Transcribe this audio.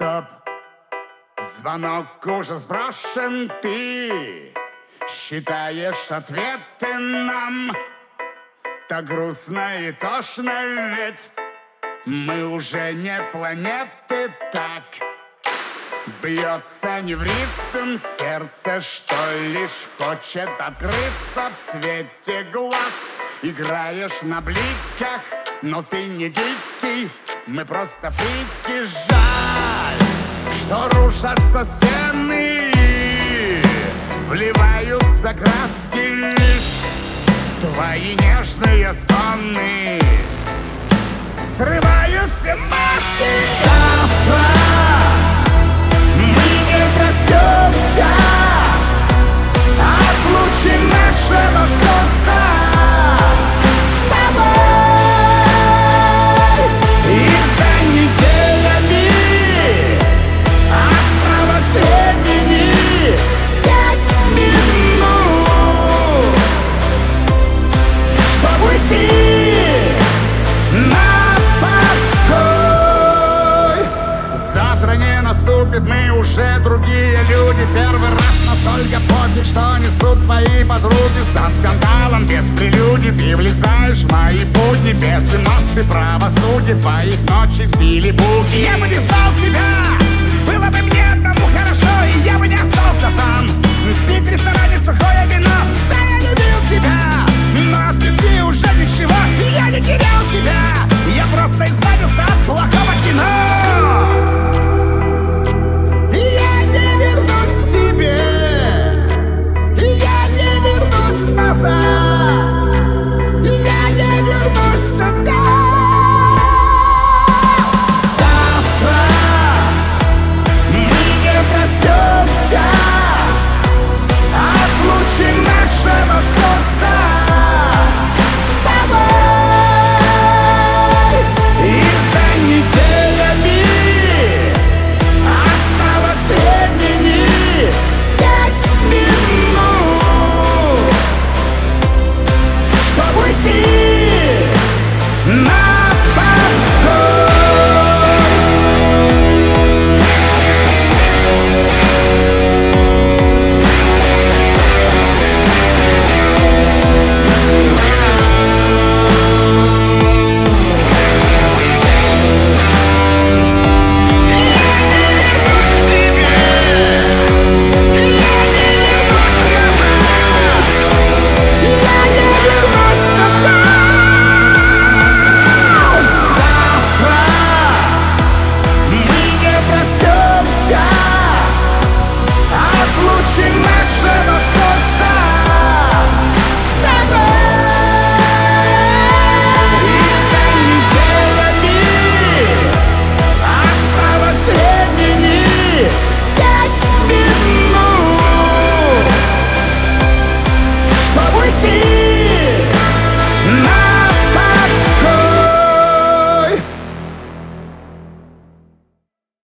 Стоп, звонок уже сброшен, ты считаешь ответы нам так грустно и тошно, ведь мы уже не планеты, так бьется не в ритм сердце, что лишь хочет открыться в свете глаз. Играешь на бликах, но ты не дикий, мы просто фрики. Жаль, что рушатся стены, вливаются краски лишь твои нежные стоны. Срываю все маски. Завтра мы не проснемся от лучей нашего солнца с тобой. И за неделями осталось времени 5 минут, чтобы уйти на покой. Завтра не наступит, мы уже другие люди. Первый раз настолько пофиг, что несут твои подруги. Со скандалом без прелюдий ты влезаешь в мои будни. Без эмоций правосудия твоих ночей в стиле буги. Я бы не знал,